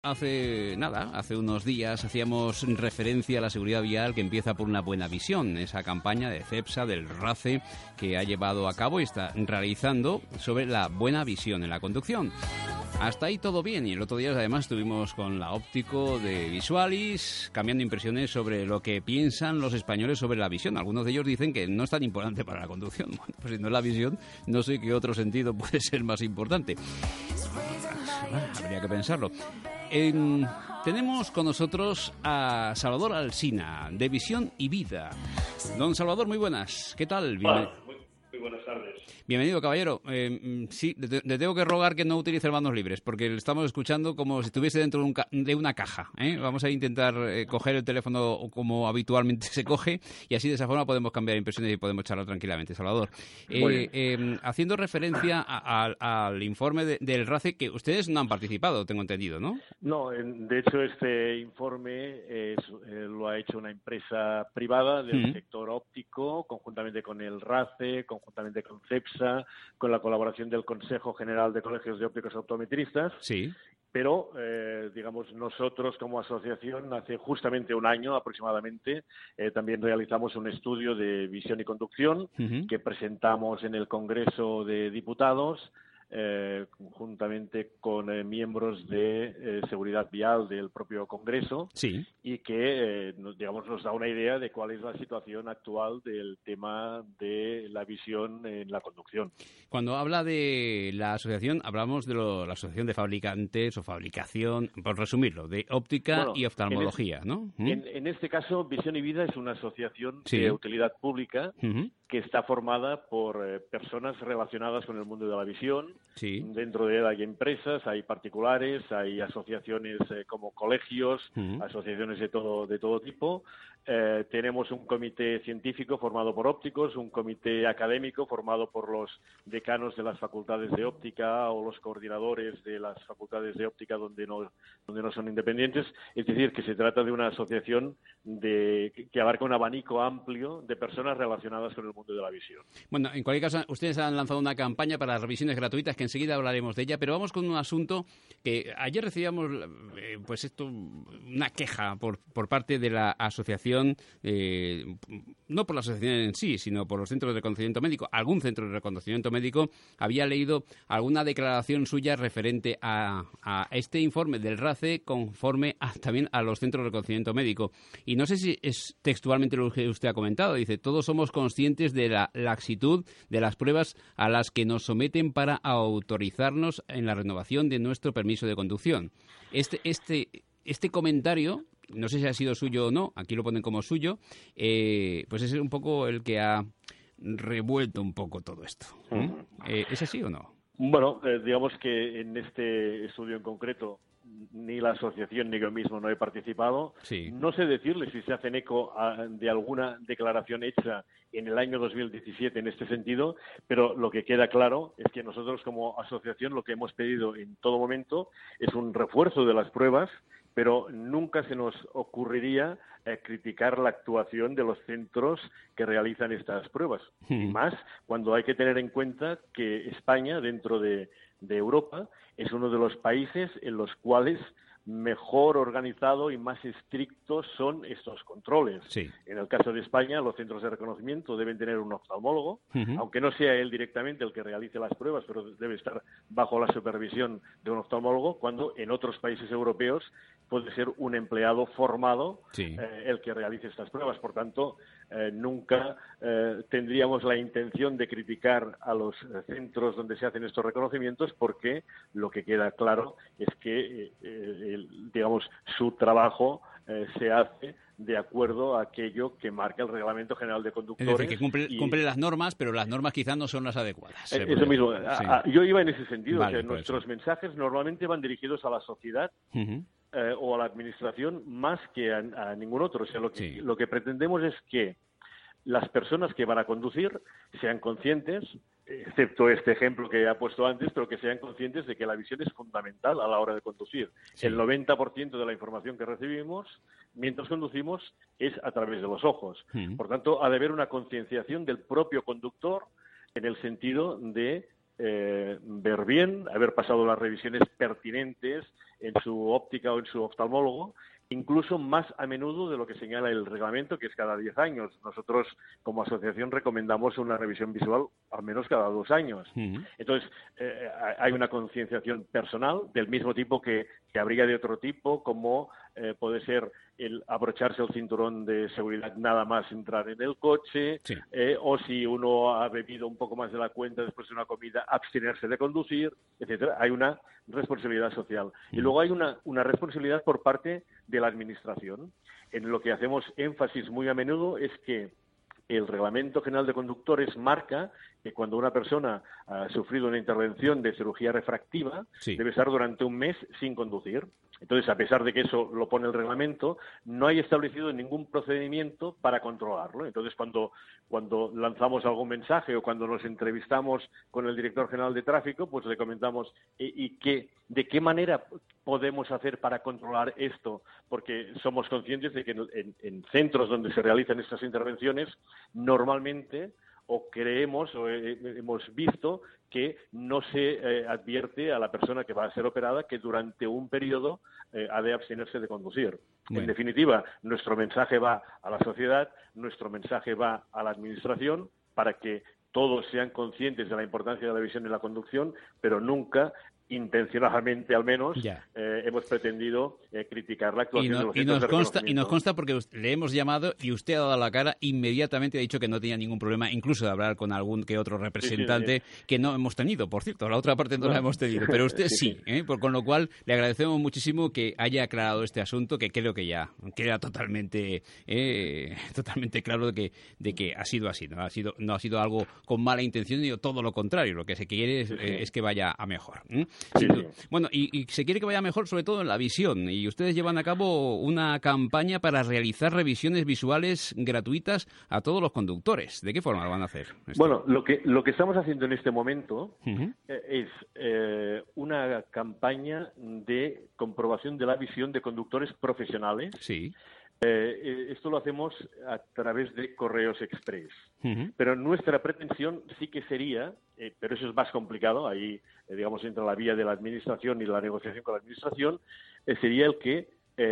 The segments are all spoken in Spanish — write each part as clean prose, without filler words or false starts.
Hace unos días hacíamos referencia a la seguridad vial que empieza por una buena visión, esa campaña de CEPSA, del RACE, que ha llevado a cabo y está realizando sobre la buena visión en la conducción. Hasta ahí todo bien, y el otro día además estuvimos con la óptico de Visualis, cambiando impresiones sobre lo que piensan los españoles sobre la visión. Algunos de ellos dicen que no es tan importante para la conducción. Bueno, pues si no es la visión, no sé qué otro sentido puede ser más importante. Habría que pensarlo. Tenemos con nosotros a Salvador Alsina, de Visión y Vida. Don Salvador, muy buenas. ¿Qué tal? Hola, muy buenas tardes. Bienvenido, caballero. Sí, le tengo que rogar que no utilice manos libres, porque le estamos escuchando como si estuviese dentro de una caja. Vamos a intentar coger el teléfono como habitualmente se coge, y así de esa forma podemos cambiar impresiones y podemos charlar tranquilamente. Salvador, haciendo referencia al informe del RACE, que ustedes no han participado, tengo entendido, ¿no? No, de hecho este informe lo ha hecho una empresa privada del sector óptico, conjuntamente con el RACE, conjuntamente con CEPSA, con la colaboración del Consejo General de Colegios de Ópticos Optometristas. Sí. Pero, digamos, nosotros como asociación, hace justamente un año aproximadamente, también realizamos un estudio de visión y conducción que presentamos en el Congreso de Diputados, juntamente con miembros de seguridad vial del propio Congreso, sí, y que nos da una idea de cuál es la situación actual del tema de la visión en la conducción. Cuando habla de la asociación, hablamos de la asociación de fabricantes o fabricación, por resumirlo, de óptica y oftalmología, ¿no? En este caso, Visión y Vida es una asociación de utilidad pública que está formada por personas relacionadas con el mundo de la visión. Sí. Dentro de él hay empresas, hay particulares, hay asociaciones como colegios, asociaciones de todo tipo. Tenemos un comité científico formado por ópticos, un comité académico formado por los decanos de las facultades de óptica o los coordinadores de las facultades de óptica donde no son independientes. Es decir, que se trata de una asociación que abarca un abanico amplio de personas relacionadas con el mundo de la visión. Bueno, en cualquier caso, ustedes han lanzado una campaña para las revisiones gratuitas, que enseguida hablaremos de ella, pero vamos con un asunto que ayer recibíamos, una queja por parte de la asociación, no por la asociación en sí, sino por los centros de reconocimiento médico. Algún centro de reconocimiento médico había leído alguna declaración suya referente a este informe del RACE conforme también a los centros de reconocimiento médico. Y no sé si es textualmente lo que usted ha comentado. Dice, todos somos conscientes de la laxitud de las pruebas a las que nos someten para autorizarnos en la renovación de nuestro permiso de conducción. Este comentario, no sé si ha sido suyo o no, aquí lo ponen como suyo, pues es un poco el que ha revuelto un poco todo esto. ¿Es así o no? Bueno, digamos que en este estudio en concreto ni la asociación ni yo mismo no he participado. Sí. No sé decirle si se hacen eco de alguna declaración hecha en el año 2017 en este sentido, pero lo que queda claro es que nosotros como asociación lo que hemos pedido en todo momento es un refuerzo de las pruebas, pero nunca se nos ocurriría criticar la actuación de los centros que realizan estas pruebas. Y más cuando hay que tener en cuenta que España, dentro de Europa, es uno de los países en los cuales mejor organizado y más estrictos son estos controles. Sí. En el caso de España, los centros de reconocimiento deben tener un oftalmólogo, aunque no sea él directamente el que realice las pruebas, pero debe estar bajo la supervisión de un oftalmólogo, cuando en otros países europeos puede ser un empleado formado el que realice estas pruebas. Por tanto, nunca tendríamos la intención de criticar a los centros donde se hacen estos reconocimientos, porque lo que queda claro es que su trabajo se hace de acuerdo a aquello que marca el Reglamento General de Conductores. Es decir, que cumple las normas, pero las normas quizás no son las adecuadas. Eso mismo. Sí. Yo iba en ese sentido. Vale, que nuestros mensajes normalmente van dirigidos a la sociedad o a la administración más que a ningún otro. O sea, lo que pretendemos es que las personas que van a conducir sean conscientes, excepto este ejemplo que ha puesto antes, pero que sean conscientes de que la visión es fundamental a la hora de conducir. Sí. El 90% de la información que recibimos mientras conducimos es a través de los ojos. Por tanto, ha de haber una concienciación del propio conductor en el sentido de ver bien, haber pasado las revisiones pertinentes en su óptica o en su oftalmólogo, incluso más a menudo de lo que señala el reglamento, que es cada 10 años. Nosotros, como asociación, recomendamos una revisión visual al menos cada 2 años. Entonces, hay una concienciación personal del mismo tipo que habría de otro tipo, como puede ser el abrocharse el cinturón de seguridad nada más entrar en el coche, sí. O si uno ha bebido un poco más de la cuenta después de una comida, abstenerse de conducir, etcétera. Hay una responsabilidad social. Y luego hay una responsabilidad por parte de la Administración. En lo que hacemos énfasis muy a menudo es que el Reglamento General de Conductores marca que cuando una persona ha sufrido una intervención de cirugía refractiva, debe estar durante un mes sin conducir. Entonces, a pesar de que eso lo pone el reglamento, no hay establecido ningún procedimiento para controlarlo. Entonces, cuando lanzamos algún mensaje o cuando nos entrevistamos con el director general de tráfico, pues le comentamos de qué manera podemos hacer para controlar esto, porque somos conscientes de que en centros donde se realizan estas intervenciones, normalmente o creemos o hemos visto que no se advierte a la persona que va a ser operada que durante un periodo ha de abstenerse de conducir. En definitiva, nuestro mensaje va a la sociedad, nuestro mensaje va a la Administración para que todos sean conscientes de la importancia de la visión en la conducción, pero nunca intencionadamente al menos, hemos pretendido criticar la actuación de los centros de reconocimiento. Y nos consta porque le hemos llamado y usted ha dado la cara, inmediatamente ha dicho que no tenía ningún problema, incluso de hablar con algún que otro representante que no hemos tenido, por cierto, la otra parte no la hemos tenido, pero usted sí, con lo cual le agradecemos muchísimo que haya aclarado este asunto, que creo que ya queda totalmente claro de que ha sido así, no ha sido algo con mala intención, ni todo lo contrario, lo que se quiere es que vaya a mejor. Sí. Bueno, y se quiere que vaya mejor sobre todo en la visión, y ustedes llevan a cabo una campaña para realizar revisiones visuales gratuitas a todos los conductores. ¿De qué forma lo van a hacer? Bueno, lo que estamos haciendo en este momento es una campaña de comprobación de la visión de conductores profesionales. Sí. Esto lo hacemos a través de correos express. Pero nuestra pretensión sí que sería, pero eso es más complicado, ahí digamos entra la vía de la Administración y la negociación con la Administración, sería el que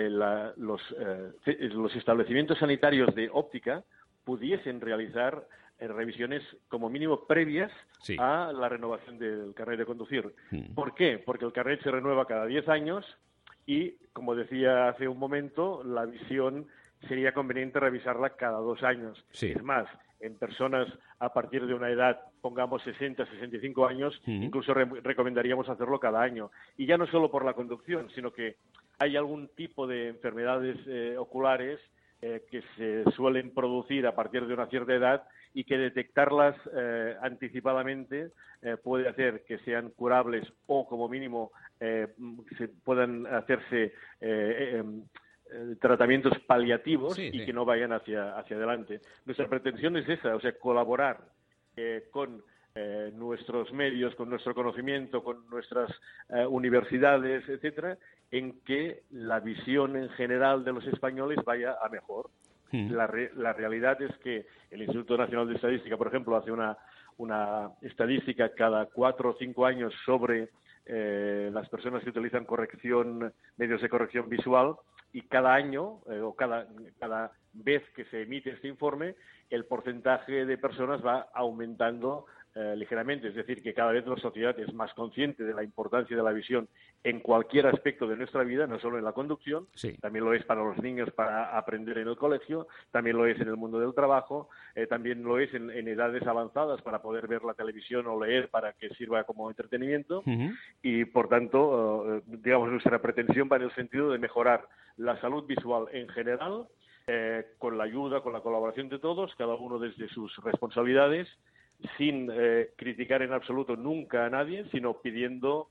los establecimientos sanitarios de óptica pudiesen realizar revisiones como mínimo previas a la renovación del carnet de conducir. ¿Por qué? Porque el carnet se renueva cada 10 años y, como decía hace un momento, la visión sería conveniente revisarla cada 2 años. Es más, en personas a partir de una edad, pongamos 60, 65 años, incluso recomendaríamos hacerlo cada año. Y ya no solo por la conducción, sino que hay algún tipo de enfermedades oculares que se suelen producir a partir de una cierta edad y que detectarlas anticipadamente puede hacer que sean curables o, como mínimo, se puedan hacerse tratamientos paliativos y que no vayan hacia adelante. Nuestra pretensión es esa, o sea, colaborar con nuestros medios, con nuestro conocimiento, con nuestras universidades, etcétera, en que la visión en general de los españoles vaya a mejor. La realidad es que el Instituto Nacional de Estadística, por ejemplo, hace una estadística cada 4 o 5 años sobre las personas que utilizan medios de corrección visual, y cada año o cada vez que se emite este informe, el porcentaje de personas va aumentando ligeramente. Es decir, que cada vez la sociedad es más consciente de la importancia de la visión en cualquier aspecto de nuestra vida, no solo en la conducción, también lo es para los niños para aprender en el colegio, también lo es en el mundo del trabajo, también lo es en edades avanzadas para poder ver la televisión o leer para que sirva como entretenimiento y, por tanto, digamos, nuestra pretensión va en el sentido de mejorar la salud visual en general, con la ayuda, con la colaboración de todos, cada uno desde sus responsabilidades, sin criticar en absoluto nunca a nadie, sino pidiendo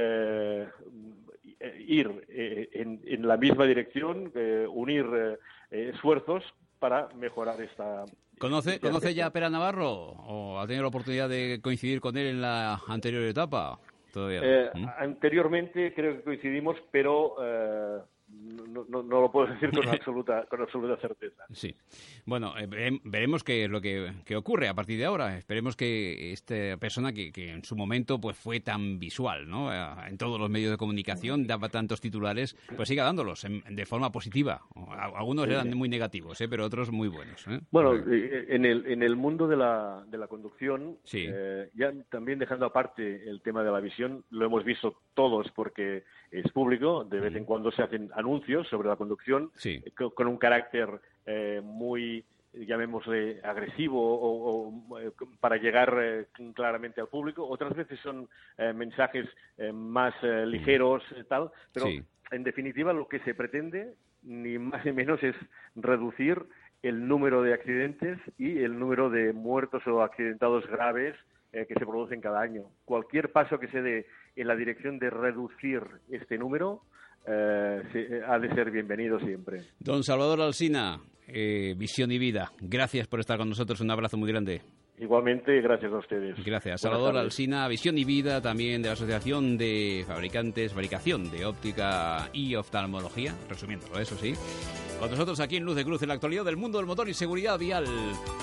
ir en la misma dirección, unir esfuerzos para mejorar esta... ¿Conoce ya a Pere Navarro o ha tenido la oportunidad de coincidir con él en la anterior etapa? Todavía. Anteriormente creo que coincidimos, pero no lo puedo decir con absoluta certeza. Sí. Bueno, veremos qué es lo que ocurre a partir de ahora. Esperemos que esta persona que en su momento pues fue tan visual, ¿no? En todos los medios de comunicación, daba tantos titulares, pues siga dándolos de forma positiva. Algunos eran muy negativos, pero otros muy buenos. Bueno, en el mundo de la conducción, sí. Ya también dejando aparte el tema de la visión, lo hemos visto todos porque es público, de vez en cuando se hacen anuncios sobre la conducción, sí. con un carácter muy, llamémosle, agresivo o para llegar claramente al público. Otras veces son mensajes más ligeros, tal, pero sí. En definitiva lo que se pretende, ni más ni menos, es reducir el número de accidentes y el número de muertos o accidentados graves que se producen cada año. Cualquier paso que se dé en la dirección de reducir este número ha de ser bienvenido siempre. Don Salvador Alsina, Visión y Vida, gracias por estar con nosotros. Un abrazo muy grande. Igualmente, gracias a ustedes. Gracias. Salvador Alsina, Visión y Vida, también de la Asociación de Fabricación de Óptica y Oftalmología, resumiéndolo, eso sí. Con nosotros aquí en Luz de Cruz, en la actualidad del mundo del motor y seguridad vial.